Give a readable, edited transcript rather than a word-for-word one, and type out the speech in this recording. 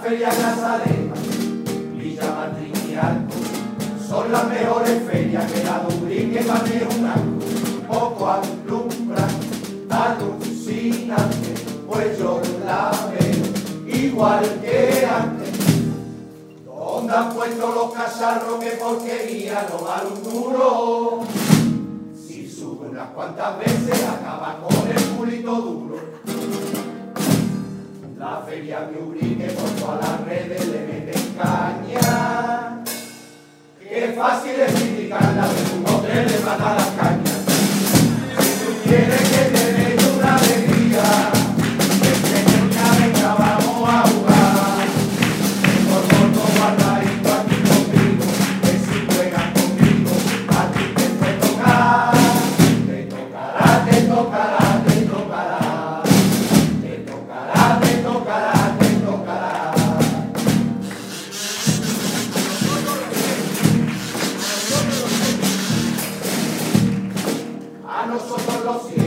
Feria Nazarena, Villa Martín y Alto, son las mejores ferias que la Dubrique para mí es un arco, poco alumbran, alucinante, pues yo la veo igual que antes. ¿Dónde han puesto los cacharros? Qué porquería, no vale un duro. Si sube unas cuantas veces acaba con el culito duro. La feria de Ubrique por todas las redes le meten caña. Qué fácil es criticarla, de tu hotel le mata las cañas. Si tú quieres que te dé una alegría, enseña, venga, vamos a jugar. Por gordo guardadito aquí conmigo, que si juegas conmigo, a ti te puede tocar. Te tocará, te tocará, te tocará. Te tocará, te tocará, te tocará. A nosotros los